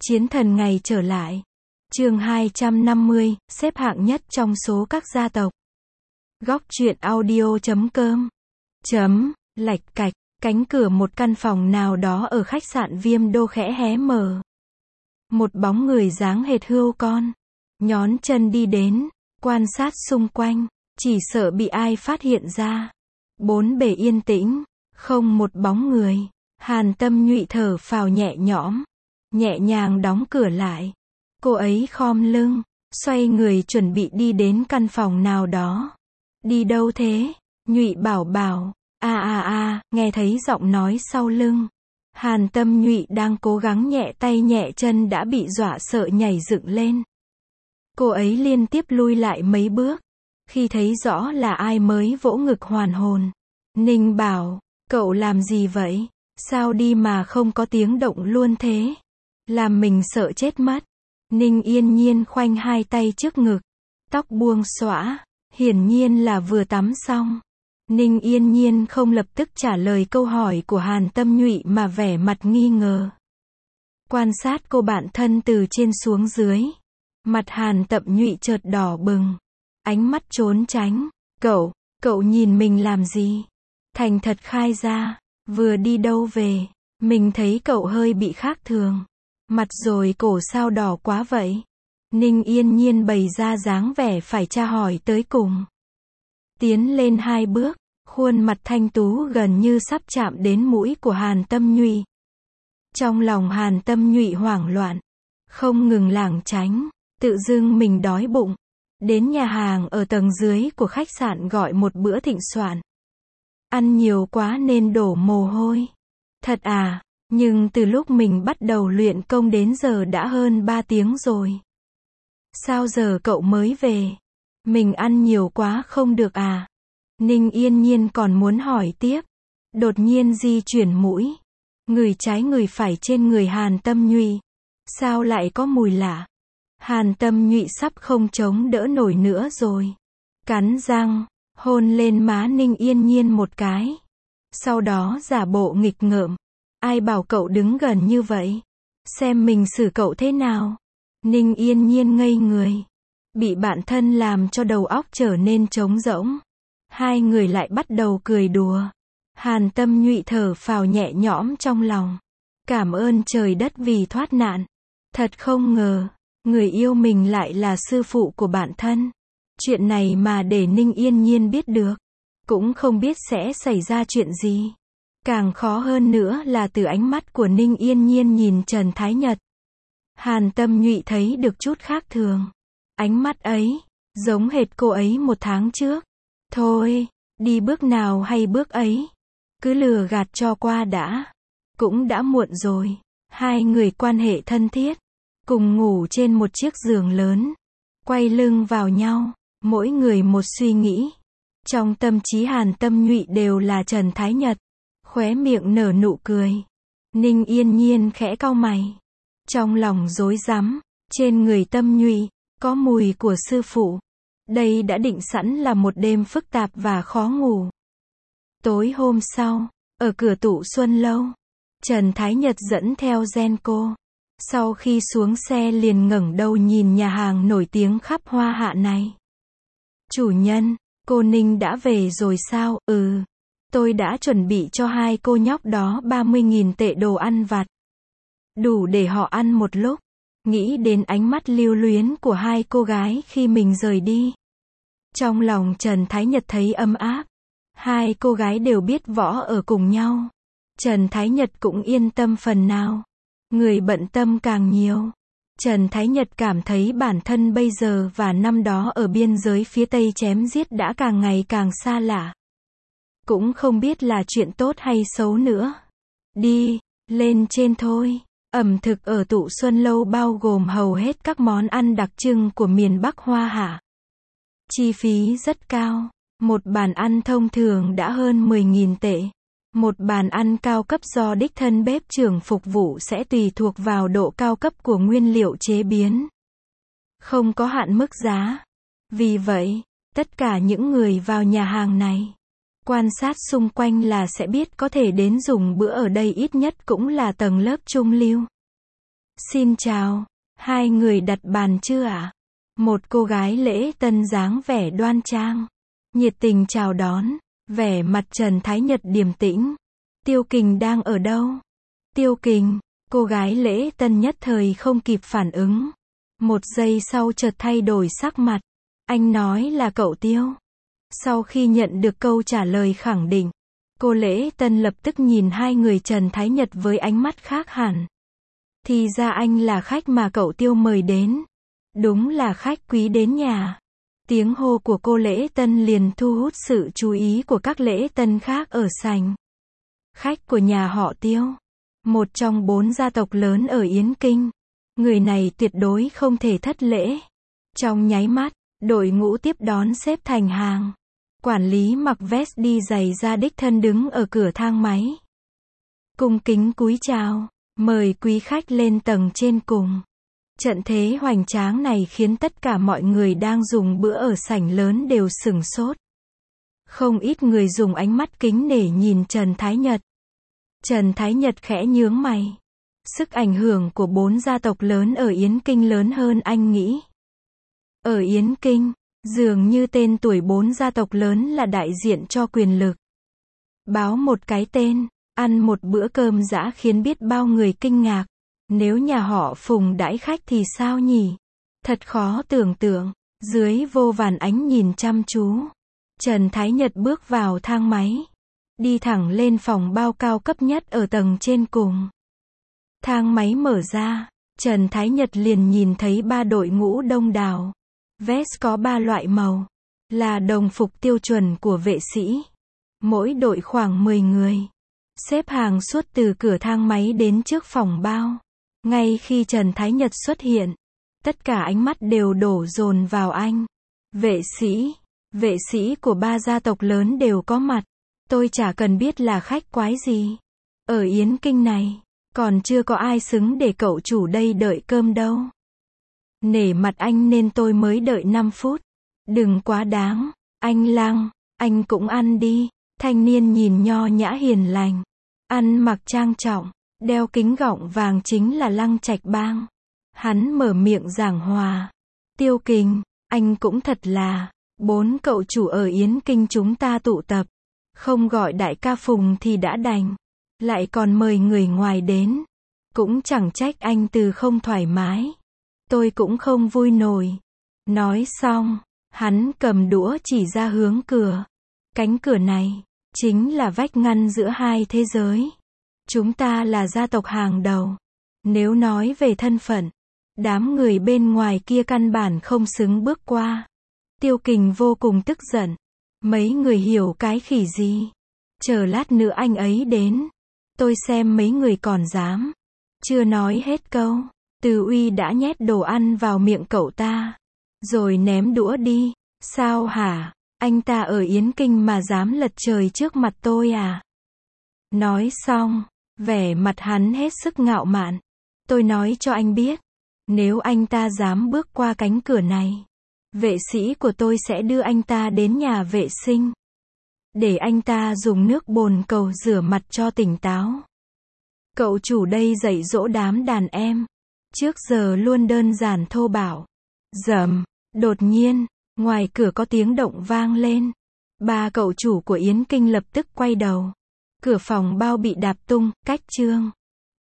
Chiến thần ngày trở lại. Chương 250, xếp hạng nhất trong số các gia tộc. Góc truyện audio.com. Lạch cạch, cánh cửa một căn phòng nào đó ở khách sạn Viêm Đô khẽ hé mở. Một bóng người dáng hệt hươu con, nhón chân đi đến, quan sát xung quanh, chỉ sợ bị ai phát hiện ra. Bốn bề yên tĩnh, không một bóng người. Hàn Tâm Nhụy thở phào nhẹ nhõm, nhẹ nhàng đóng cửa lại. Cô ấy khom lưng, xoay người chuẩn bị đi đến căn phòng nào đó. Đi đâu thế? Nhụy bảo bảo. Nghe thấy giọng nói sau lưng. Hàn Tâm Nhụy đang cố gắng nhẹ tay nhẹ chân đã bị dọa sợ nhảy dựng lên. Cô ấy liên tiếp lui lại mấy bước. Khi thấy rõ là ai mới vỗ ngực hoàn hồn. Ninh bảo, cậu làm gì vậy? Sao đi mà không có tiếng động luôn thế? Làm mình sợ chết mất. Ninh Yên Nhiên khoanh hai tay trước ngực, tóc buông xõa, hiển nhiên là vừa tắm xong. Ninh Yên Nhiên không lập tức trả lời câu hỏi của Hàn Tâm Nhụy mà vẻ mặt nghi ngờ. Quan sát cô bạn thân từ trên xuống dưới. Mặt Hàn Tâm Nhụy chợt đỏ bừng, ánh mắt trốn tránh. Cậu nhìn mình làm gì? Thành thật khai ra, vừa đi đâu về? Mình thấy cậu hơi bị khác thường. Mặt rồi cổ sao đỏ quá vậy? Ninh Yên Nhiên bày ra dáng vẻ phải tra hỏi tới cùng. Tiến lên hai bước, khuôn mặt thanh tú gần như sắp chạm đến mũi của Hàn Tâm Nhụy. Trong lòng Hàn Tâm Nhụy hoảng loạn, không ngừng lảng tránh, tự dưng mình đói bụng. Đến nhà hàng ở tầng dưới của khách sạn gọi một bữa thịnh soạn. Ăn nhiều quá nên đổ mồ hôi. Thật à? Nhưng từ lúc mình bắt đầu luyện công đến giờ đã hơn 3 tiếng rồi. Sao giờ cậu mới về? Mình ăn nhiều quá không được à? Ninh Yên Nhiên còn muốn hỏi tiếp. Đột nhiên di chuyển mũi. Người trái người phải trên người Hàn Tâm Nhụy. Sao lại có mùi lạ? Hàn Tâm Nhụy sắp không chống đỡ nổi nữa rồi. Cắn răng, hôn lên má Ninh Yên Nhiên một cái. Sau đó giả bộ nghịch ngợm. Ai bảo cậu đứng gần như vậy? Xem mình xử cậu thế nào? Ninh Yên Nhiên ngây người. Bị bạn thân làm cho đầu óc trở nên trống rỗng. Hai người lại bắt đầu cười đùa. Hàn Tâm Nhụy thở phào nhẹ nhõm trong lòng. Cảm ơn trời đất vì thoát nạn. Thật không ngờ, người yêu mình lại là sư phụ của bạn thân. Chuyện này mà để Ninh Yên Nhiên biết được, cũng không biết sẽ xảy ra chuyện gì. Càng khó hơn nữa là từ ánh mắt của Ninh Yên Nhiên nhìn Trần Thái Nhật. Hàn Tâm Nhụy thấy được chút khác thường. Ánh mắt ấy, giống hệt cô ấy 1 tháng trước. Thôi, đi bước nào hay bước ấy. Cứ lừa gạt cho qua đã. Cũng đã muộn rồi. Hai người quan hệ thân thiết. Cùng ngủ trên một chiếc giường lớn. Quay lưng vào nhau. Mỗi người một suy nghĩ. Trong tâm trí Hàn Tâm Nhụy đều là Trần Thái Nhật. Khóe miệng nở nụ cười. Ninh Yên Nhiên khẽ cau mày. Trong lòng rối rắm. Trên người Tâm Nhụy có mùi của sư phụ. Đây đã định sẵn là một đêm phức tạp và khó ngủ. Tối hôm sau, ở cửa Tụ Xuân Lâu, Trần Thái Nhật dẫn theo Genco. Sau khi xuống xe liền ngẩng đầu nhìn nhà hàng nổi tiếng khắp Hoa Hạ này. Chủ nhân, cô Ninh đã về rồi sao? Tôi đã chuẩn bị cho hai cô nhóc đó 30.000 tệ đồ ăn vặt. Đủ để họ ăn một lúc. Nghĩ đến ánh mắt lưu luyến của hai cô gái khi mình rời đi. Trong lòng Trần Thái Nhật thấy ấm áp. Hai cô gái đều biết võ ở cùng nhau. Trần Thái Nhật cũng yên tâm phần nào. Người bận tâm càng nhiều. Trần Thái Nhật cảm thấy bản thân bây giờ và năm đó ở biên giới phía Tây chém giết đã càng ngày càng xa lạ. Cũng không biết là chuyện tốt hay xấu nữa. Đi, lên trên thôi. Ẩm thực ở Tụ Xuân Lâu bao gồm hầu hết các món ăn đặc trưng của miền Bắc Hoa Hạ. Chi phí rất cao. Một bàn ăn thông thường đã hơn 10.000 tệ. Một bàn ăn cao cấp do đích thân bếp trưởng phục vụ sẽ tùy thuộc vào độ cao cấp của nguyên liệu chế biến. Không có hạn mức giá. Vì vậy, tất cả những người vào nhà hàng này, quan sát xung quanh là sẽ biết có thể đến dùng bữa ở đây ít nhất cũng là tầng lớp trung lưu. Xin chào, hai người đặt bàn chưa ạ? Một cô gái lễ tân dáng vẻ đoan trang, nhiệt tình chào đón, vẻ mặt Trần Thái Nhật điềm tĩnh. Tiêu Kình đang ở đâu? Tiêu Kình, cô gái lễ tân nhất thời không kịp phản ứng. Một giây sau chợt thay đổi sắc mặt. Anh nói là cậu Tiêu. Sau khi nhận được câu trả lời khẳng định, cô lễ tân lập tức nhìn hai người Trần Thái Nhật với ánh mắt khác hẳn. Thì ra anh là khách mà cậu Tiêu mời đến. Đúng là khách quý đến nhà. Tiếng hô của cô lễ tân liền thu hút sự chú ý của các lễ tân khác ở sảnh. Khách của nhà họ Tiêu, một trong 4 gia tộc lớn ở Yến Kinh. Người này tuyệt đối không thể thất lễ. Trong nháy mắt, đội ngũ tiếp đón xếp thành hàng. Quản lý mặc vest đi giày da đích thân đứng ở cửa thang máy. Cung kính cúi chào, mời quý khách lên tầng trên cùng. Trận thế hoành tráng này khiến tất cả mọi người đang dùng bữa ở sảnh lớn đều sửng sốt. Không ít người dùng ánh mắt kính nể nhìn Trần Thái Nhật. Trần Thái Nhật khẽ nhướng mày. Sức ảnh hưởng của 4 gia tộc lớn ở Yến Kinh lớn hơn anh nghĩ. Ở Yến Kinh, dường như tên tuổi 4 gia tộc lớn là đại diện cho quyền lực. Báo một cái tên, ăn một bữa cơm dã khiến biết bao người kinh ngạc. Nếu nhà họ Phùng đãi khách thì sao nhỉ? Thật khó tưởng tượng. Dưới vô vàn ánh nhìn chăm chú, Trần Thái Nhật bước vào thang máy. Đi thẳng lên phòng bao cao cấp nhất ở tầng trên cùng. Thang máy mở ra, Trần Thái Nhật liền nhìn thấy 3 đội ngũ đông đảo. Vest có 3 loại màu, là đồng phục tiêu chuẩn của vệ sĩ. Mỗi đội khoảng 10 người. Xếp hàng suốt từ cửa thang máy đến trước phòng bao. Ngay khi Trần Thái Nhật xuất hiện, tất cả ánh mắt đều đổ dồn vào anh. Vệ sĩ của 3 gia tộc lớn đều có mặt. Tôi chả cần biết là khách quái gì. Ở Yến Kinh này, còn chưa có ai xứng để cậu chủ đây đợi cơm đâu. Nể mặt anh nên tôi mới đợi 5 phút. Đừng quá đáng. Anh Lăng, anh cũng ăn đi. Thanh niên nhìn nho nhã hiền lành. Ăn mặc trang trọng, đeo kính gọng vàng chính là Lăng Trạch Bang. Hắn mở miệng giảng hòa. Tiêu Kình, anh cũng thật là. 4 cậu chủ ở Yến Kinh chúng ta tụ tập. Không gọi đại ca Phùng thì đã đành. Lại còn mời người ngoài đến. Cũng chẳng trách anh từ không thoải mái. Tôi cũng không vui nổi. Nói xong, hắn cầm đũa chỉ ra hướng cửa. Cánh cửa này, chính là vách ngăn giữa hai thế giới. Chúng ta là gia tộc hàng đầu. Nếu nói về thân phận, đám người bên ngoài kia căn bản không xứng bước qua. Tiêu Kình vô cùng tức giận. Mấy người hiểu cái khỉ gì? Chờ lát nữa anh ấy đến. Tôi xem mấy người còn dám. Chưa nói hết câu, Từ Uy đã nhét đồ ăn vào miệng cậu ta. Rồi ném đũa đi. Sao hả? Anh ta ở Yến Kinh mà dám lật trời trước mặt tôi à? Nói xong, vẻ mặt hắn hết sức ngạo mạn. Tôi nói cho anh biết, nếu anh ta dám bước qua cánh cửa này, vệ sĩ của tôi sẽ đưa anh ta đến nhà vệ sinh. Để anh ta dùng nước bồn cầu rửa mặt cho tỉnh táo. Cậu chủ đây dạy dỗ đám đàn em. Trước giờ luôn đơn giản thô bạo. Rầm, đột nhiên, ngoài cửa có tiếng động vang lên. 3 cậu chủ của Yến Kinh lập tức quay đầu. Cửa phòng bao bị đạp tung, cách chương.